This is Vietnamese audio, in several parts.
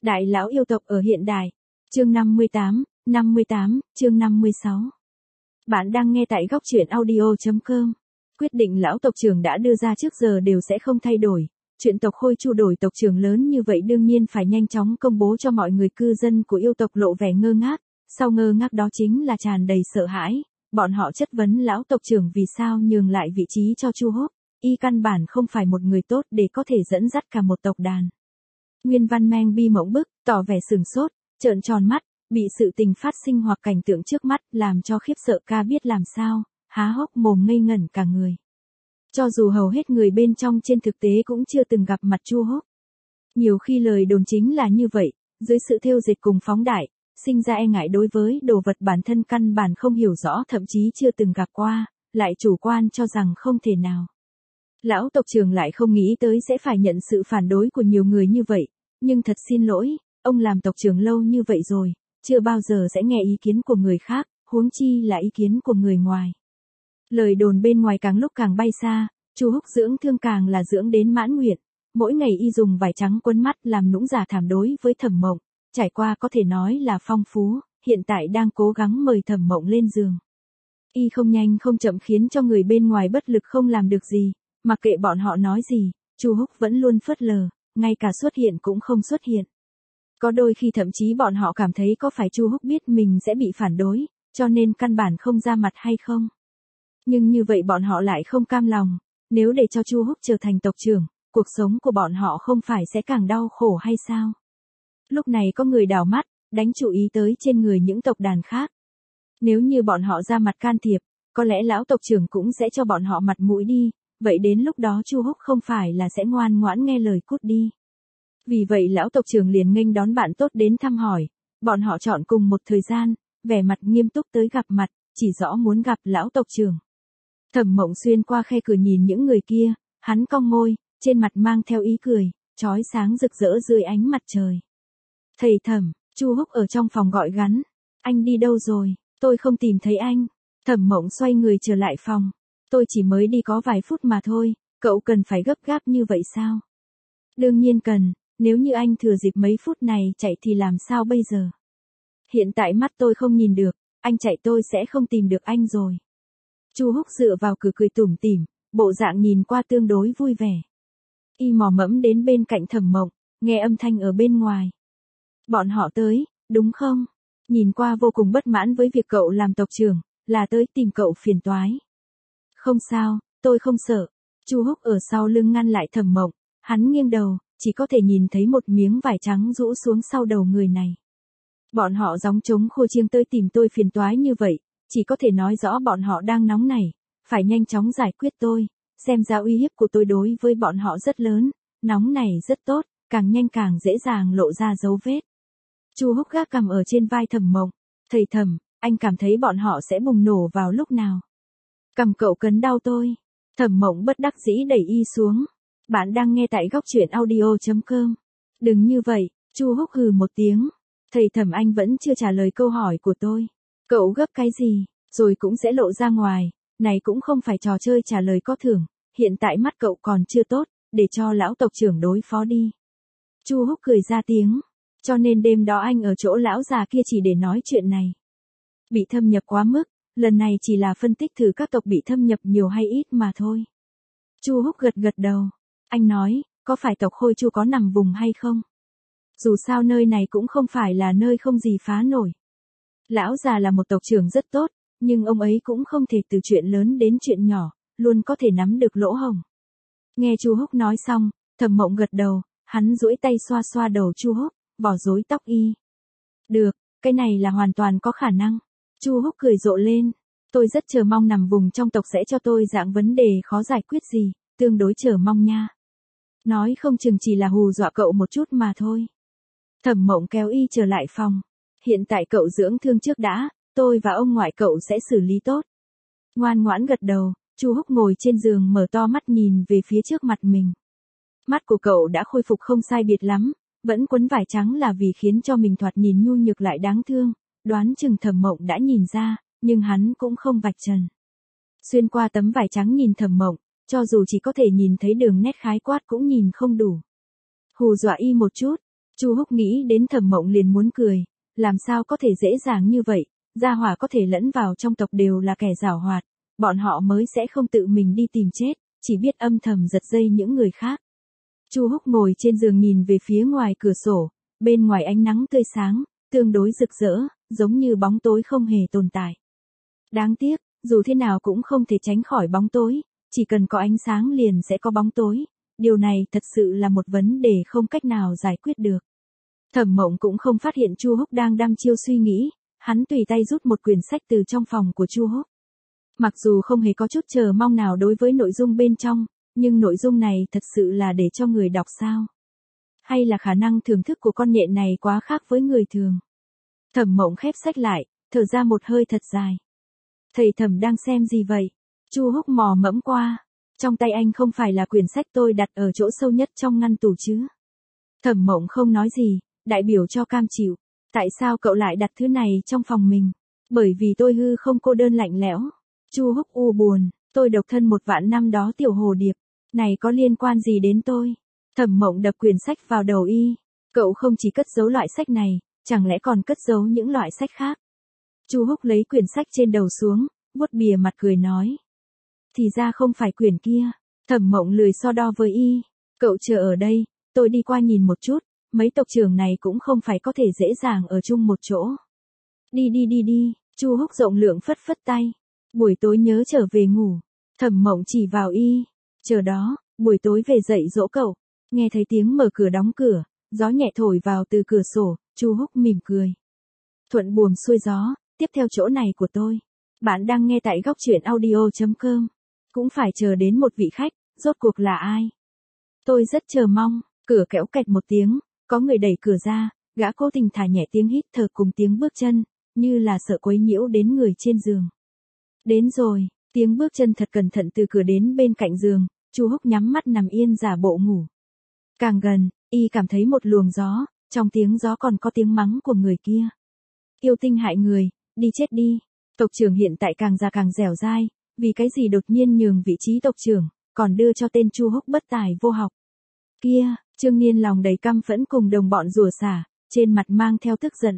Đại lão yêu tộc ở hiện đại. Chương 58, chương 56. Bạn đang nghe tại góc truyện audio.com. Quyết định lão tộc trưởng đã đưa ra trước giờ đều sẽ không thay đổi. Chuyện tộc Khôi Chu đổi tộc trưởng lớn như vậy đương nhiên phải nhanh chóng công bố cho mọi người, cư dân của yêu tộc lộ vẻ ngơ ngác. Sau ngơ ngác đó chính là tràn đầy sợ hãi. Bọn họ chất vấn lão tộc trưởng vì sao nhường lại vị trí cho Chu Húc. Y căn bản không phải một người tốt để có thể dẫn dắt cả một tộc đàn. Nguyên Văn Meng bi mộng bức, tỏ vẻ sửng sốt, trợn tròn mắt, bị sự tình phát sinh hoặc cảnh tượng trước mắt làm cho khiếp sợ, ca biết làm sao, há hốc mồm ngây ngẩn cả người. Cho dù hầu hết người bên trong trên thực tế cũng chưa từng gặp mặt Chu Húc. Nhiều khi lời đồn chính là như vậy, dưới sự thêu dệt cùng phóng đại, sinh ra e ngại đối với đồ vật bản thân căn bản không hiểu rõ, thậm chí chưa từng gặp qua, lại chủ quan cho rằng không thể nào. Lão tộc trưởng lại không nghĩ tới sẽ phải nhận sự phản đối của nhiều người như vậy, nhưng thật xin lỗi, ông làm tộc trưởng lâu như vậy rồi, chưa bao giờ sẽ nghe ý kiến của người khác, huống chi là ý kiến của người ngoài. Lời đồn bên ngoài càng lúc càng bay xa, Chu Húc dưỡng thương càng là dưỡng đến mãn nguyện, mỗi ngày y dùng vải trắng quấn mắt làm nũng giả thảm đối với Thẩm Mộng, trải qua có thể nói là phong phú, hiện tại đang cố gắng mời Thẩm Mộng lên giường. Y không nhanh không chậm khiến cho người bên ngoài bất lực không làm được gì. Mặc kệ bọn họ nói gì, Chu Húc vẫn luôn phớt lờ, ngay cả xuất hiện cũng không xuất hiện. Có đôi khi thậm chí bọn họ cảm thấy có phải Chu Húc biết mình sẽ bị phản đối, cho nên căn bản không ra mặt hay không. Nhưng như vậy bọn họ lại không cam lòng, nếu để cho Chu Húc trở thành tộc trưởng, cuộc sống của bọn họ không phải sẽ càng đau khổ hay sao? Lúc này có người đảo mắt, đánh chú ý tới trên người những tộc đàn khác. Nếu như bọn họ ra mặt can thiệp, có lẽ lão tộc trưởng cũng sẽ cho bọn họ mặt mũi đi. Vậy đến lúc đó Chu Húc không phải là sẽ ngoan ngoãn nghe lời cút đi. Vì vậy lão tộc trưởng liền nghênh đón bạn tốt đến thăm hỏi, bọn họ chọn cùng một thời gian, vẻ mặt nghiêm túc tới gặp mặt, chỉ rõ muốn gặp lão tộc trưởng. Thẩm Mộng xuyên qua khe cửa nhìn những người kia, hắn cong môi, trên mặt mang theo ý cười, chói sáng rực rỡ dưới ánh mặt trời. Thầy Thẩm, Chu Húc ở trong phòng gọi gắn, anh đi đâu rồi, tôi không tìm thấy anh. Thẩm Mộng xoay người trở lại phòng. Tôi chỉ mới đi có vài phút mà thôi, cậu cần phải gấp gáp như vậy sao? Đương nhiên cần, nếu như anh thừa dịp mấy phút này chạy thì làm sao bây giờ? Hiện tại mắt tôi không nhìn được, anh chạy tôi sẽ không tìm được anh rồi. Chu Húc dựa vào cửa cười tủm tỉm, bộ dạng nhìn qua tương đối vui vẻ. Y mò mẫm đến bên cạnh Thẩm Mộng, nghe âm thanh ở bên ngoài. Bọn họ tới, đúng không? Nhìn qua vô cùng bất mãn với việc cậu làm tộc trưởng, là tới tìm cậu phiền toái. Không sao, tôi không sợ. Chu Húc ở sau lưng ngăn lại Thẩm Mộng, hắn nghiêng đầu, chỉ có thể nhìn thấy một miếng vải trắng rũ xuống sau đầu người này. Bọn họ gióng trống khô chiêng tới tìm tôi phiền toái như vậy, chỉ có thể nói rõ bọn họ đang nóng nảy, phải nhanh chóng giải quyết tôi, xem ra uy hiếp của tôi đối với bọn họ rất lớn, nóng nảy rất tốt, càng nhanh càng dễ dàng lộ ra dấu vết. Chu Húc gác cằm ở trên vai Thẩm Mộng, thầy Thẩm, anh cảm thấy bọn họ sẽ bùng nổ vào lúc nào? Cầm cậu cấn đau tôi. Thẩm Mộng bất đắc dĩ đẩy y xuống. Bạn đang nghe tại góc truyện audio.com. Đừng như vậy, Chu Húc hừ một tiếng. Thầy Thẩm, anh vẫn chưa trả lời câu hỏi của tôi. Cậu gấp cái gì, rồi cũng sẽ lộ ra ngoài. Này cũng không phải trò chơi trả lời có thưởng. Hiện tại mắt cậu còn chưa tốt, để cho lão tộc trưởng đối phó đi. Chu Húc cười ra tiếng. Cho nên đêm đó anh ở chỗ lão già kia chỉ để nói chuyện này. Bị thâm nhập quá mức. Lần này chỉ là phân tích thử các tộc bị thâm nhập nhiều hay ít mà thôi. Chu Húc gật gật đầu. Anh nói, có phải tộc Khôi Chu có nằm vùng hay không? Dù sao nơi này cũng không phải là nơi không gì phá nổi. Lão già là một tộc trưởng rất tốt, nhưng ông ấy cũng không thể từ chuyện lớn đến chuyện nhỏ, luôn có thể nắm được lỗ hổng. Nghe Chu Húc nói xong, Thẩm Mộng gật đầu, hắn duỗi tay xoa xoa đầu Chu Húc, bỏ rối tóc y. Được, cái này là hoàn toàn có khả năng. Chu Húc cười rộ lên, tôi rất chờ mong nằm vùng trong tộc sẽ cho tôi dạng vấn đề khó giải quyết gì, tương đối chờ mong nha. Nói không chừng chỉ là hù dọa cậu một chút mà thôi. Thẩm Mộng kéo y trở lại phòng. Hiện tại cậu dưỡng thương trước đã, tôi và ông ngoại cậu sẽ xử lý tốt. Ngoan ngoãn gật đầu, Chu Húc ngồi trên giường mở to mắt nhìn về phía trước mặt mình. Mắt của cậu đã khôi phục không sai biệt lắm, vẫn quấn vải trắng là vì khiến cho mình thoạt nhìn nhu nhược lại đáng thương. Đoán chừng Thẩm Mộng đã nhìn ra, nhưng hắn cũng không vạch trần. Xuyên qua tấm vải trắng nhìn Thẩm Mộng, cho dù chỉ có thể nhìn thấy đường nét khái quát cũng nhìn không đủ. Hù dọa y một chút, Chu Húc nghĩ đến Thẩm Mộng liền muốn cười, làm sao có thể dễ dàng như vậy, gia hỏa có thể lẫn vào trong tộc đều là kẻ giảo hoạt, bọn họ mới sẽ không tự mình đi tìm chết, chỉ biết âm thầm giật dây những người khác. Chu Húc ngồi trên giường nhìn về phía ngoài cửa sổ, bên ngoài ánh nắng tươi sáng, tương đối rực rỡ, giống như bóng tối không hề tồn tại. Đáng tiếc, dù thế nào cũng không thể tránh khỏi bóng tối, chỉ cần có ánh sáng liền sẽ có bóng tối, điều này thật sự là một vấn đề không cách nào giải quyết được. Thẩm Mộng cũng không phát hiện Chu Húc đang đăm chiêu suy nghĩ, hắn tùy tay rút một quyển sách từ trong phòng của Chu Húc. Mặc dù không hề có chút chờ mong nào đối với nội dung bên trong, nhưng nội dung này thật sự là để cho người đọc sao? Hay là khả năng thưởng thức của con nhện này quá khác với người thường? Thẩm Mộng khép sách lại, thở ra một hơi thật dài. Thầy Thẩm đang xem gì vậy? Chu Húc mò mẫm qua. Trong tay anh không phải là quyển sách tôi đặt ở chỗ sâu nhất trong ngăn tủ chứ? Thẩm Mộng không nói gì, đại biểu cho cam chịu. Tại sao cậu lại đặt thứ này trong phòng mình? Bởi vì tôi hư không cô đơn lạnh lẽo. Chu Húc u buồn, tôi độc thân 1 vạn năm đó tiểu hồ điệp. Này có liên quan gì đến tôi? Thẩm Mộng đập quyển sách vào đầu y. Cậu không chỉ cất giấu loại sách này, chẳng lẽ còn cất giấu những loại sách khác? Chu Húc lấy quyển sách trên đầu xuống, vuốt bìa mặt cười nói. Thì ra không phải quyển kia. Thẩm Mộng lười so đo với y. Cậu chờ ở đây, tôi đi qua nhìn một chút, mấy tộc trưởng này cũng không phải có thể dễ dàng ở chung một chỗ. Đi. Chu Húc rộng lượng phất phất tay. Buổi tối nhớ trở về ngủ. Thẩm Mộng chỉ vào y. Chờ đó, buổi tối về dậy dỗ cậu. Nghe thấy tiếng mở cửa đóng cửa, gió nhẹ thổi vào từ cửa sổ, Chu Húc mỉm cười. Thuận buồm xuôi gió, tiếp theo chỗ này của tôi. Bạn đang nghe tại góc truyện audio.com. Cũng phải chờ đến một vị khách, rốt cuộc là ai? Tôi rất chờ mong, cửa kéo kẹt một tiếng, có người đẩy cửa ra, gã cố tình thả nhẹ tiếng hít thở cùng tiếng bước chân, như là sợ quấy nhiễu đến người trên giường. Đến rồi, tiếng bước chân thật cẩn thận từ cửa đến bên cạnh giường, Chu Húc nhắm mắt nằm yên giả bộ ngủ. Càng gần, y cảm thấy một luồng gió, trong tiếng gió còn có tiếng mắng của người kia. Yêu tinh hại người, đi chết đi. Tộc trưởng hiện tại càng già càng dẻo dai, vì cái gì đột nhiên nhường vị trí tộc trưởng, còn đưa cho tên Chu Húc bất tài vô học. Kia, Trương Niên lòng đầy căm phẫn cùng đồng bọn rủa xả, trên mặt mang theo tức giận.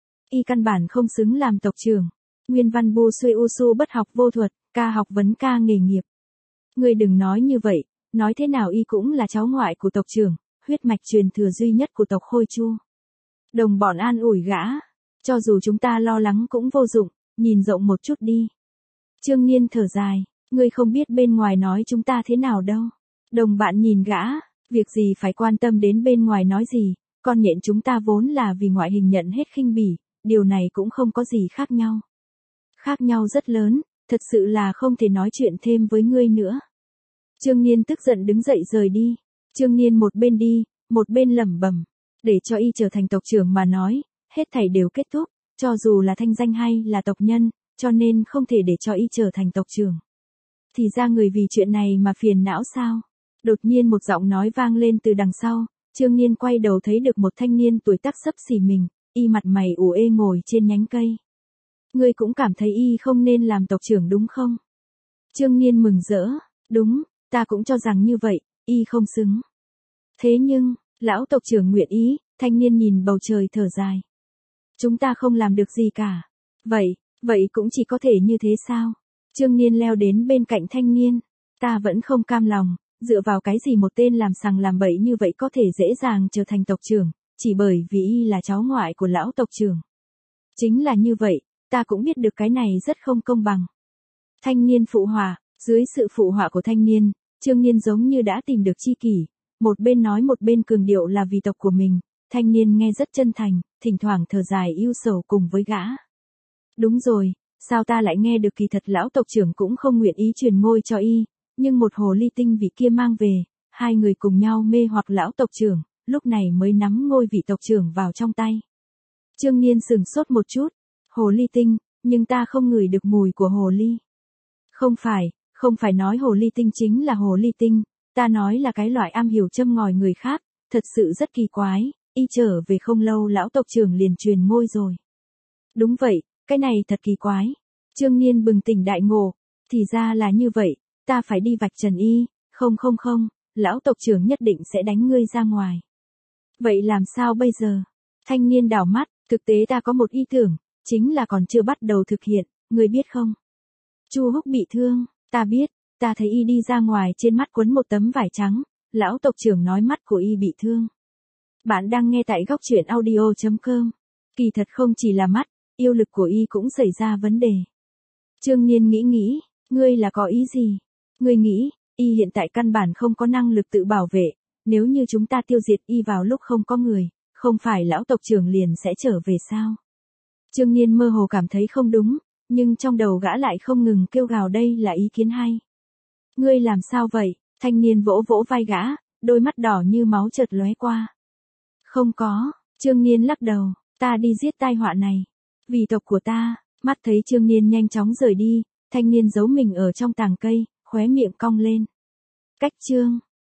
Y căn bản không xứng làm tộc trưởng. Nguyên văn bu xuôi u su bất học vô thuật, ca học vấn ca nghề nghiệp. Ngươi đừng nói như vậy, nói thế nào y cũng là cháu ngoại của tộc trưởng, huyết mạch truyền thừa duy nhất của tộc Khôi Chu. Đồng bọn an ủi gã, cho dù chúng ta lo lắng cũng vô dụng, nhìn rộng một chút đi. Trương Niên thở dài, ngươi không biết bên ngoài nói chúng ta thế nào đâu. Đồng bạn nhìn gã, việc gì phải quan tâm đến bên ngoài nói gì, con nhện chúng ta vốn là vì ngoại hình nhận hết khinh bỉ, điều này cũng không có gì khác nhau. Khác nhau rất lớn, thật sự là không thể nói chuyện thêm với ngươi nữa. Trương Niên tức giận đứng dậy rời đi. Trương Niên một bên đi, một bên lẩm bẩm, để cho y trở thành tộc trưởng mà nói, hết thảy đều kết thúc, cho dù là thanh danh hay là tộc nhân, cho nên không thể để cho y trở thành tộc trưởng. Thì ra người vì chuyện này mà phiền não sao? Đột nhiên một giọng nói vang lên từ đằng sau, Trương Niên quay đầu thấy được một thanh niên tuổi tác xấp xỉ mình, y mặt mày ủ ê ngồi trên nhánh cây. Ngươi cũng cảm thấy y không nên làm tộc trưởng đúng không? Trương Niên mừng rỡ, đúng, ta cũng cho rằng như vậy, y không xứng. Thế nhưng, lão tộc trưởng nguyện ý, thanh niên nhìn bầu trời thở dài. Chúng ta không làm được gì cả. Vậy cũng chỉ có thể như thế sao? Trương Niên leo đến bên cạnh thanh niên. Ta vẫn không cam lòng, dựa vào cái gì một tên làm sằng làm bậy như vậy có thể dễ dàng trở thành tộc trưởng, chỉ bởi vì y là cháu ngoại của lão tộc trưởng. Chính là như vậy, ta cũng biết được cái này rất không công bằng. Thanh niên phụ họa, dưới sự phụ họa của thanh niên, Trương Niên giống như đã tìm được chi kỷ, một bên nói một bên cường điệu là vì tộc của mình, thanh niên nghe rất chân thành, thỉnh thoảng thở dài ưu sầu cùng với gã. Đúng rồi, sao ta lại nghe được kỳ thật lão tộc trưởng cũng không nguyện ý truyền ngôi cho y, nhưng một hồ ly tinh vị kia mang về, hai người cùng nhau mê hoặc lão tộc trưởng, lúc này mới nắm ngôi vị tộc trưởng vào trong tay. Trương Niên sừng sốt một chút, hồ ly tinh, nhưng ta không ngửi được mùi của hồ ly. Không phải nói hồ ly tinh chính là hồ ly tinh, ta nói là cái loại am hiểu châm ngòi người khác, thật sự rất kỳ quái, y trở về không lâu lão tộc trưởng liền truyền ngôi rồi. Đúng vậy, cái này thật kỳ quái. Trương Niên bừng tỉnh đại ngộ, thì ra là như vậy, ta phải đi vạch trần y, không, lão tộc trưởng nhất định sẽ đánh ngươi ra ngoài. Vậy làm sao bây giờ? Thanh niên đảo mắt, thực tế ta có một ý tưởng, chính là còn chưa bắt đầu thực hiện, ngươi biết không? Chu Húc bị thương, ta biết, ta thấy y đi ra ngoài trên mắt quấn một tấm vải trắng, lão tộc trưởng nói mắt của y bị thương. Bạn đang nghe tại góc truyện audio.com. Kỳ thật không chỉ là mắt, yêu lực của y cũng xảy ra vấn đề. Trương Niên nghĩ, ngươi là có ý gì? Ngươi nghĩ, y hiện tại căn bản không có năng lực tự bảo vệ, nếu như chúng ta tiêu diệt y vào lúc không có người, không phải lão tộc trưởng liền sẽ trở về sao? Trương Niên mơ hồ cảm thấy không đúng, nhưng trong đầu gã lại không ngừng kêu gào đây là ý kiến hay. Ngươi làm sao vậy? Thanh niên vỗ vỗ vai gã, đôi mắt đỏ như máu chợt lóe qua. Không có, Trương Niên lắc đầu, ta đi giết tai họa này. Vì tộc của ta, mắt thấy Trương Niên nhanh chóng rời đi, thanh niên giấu mình ở trong tàng cây, khóe miệng cong lên. Cách chương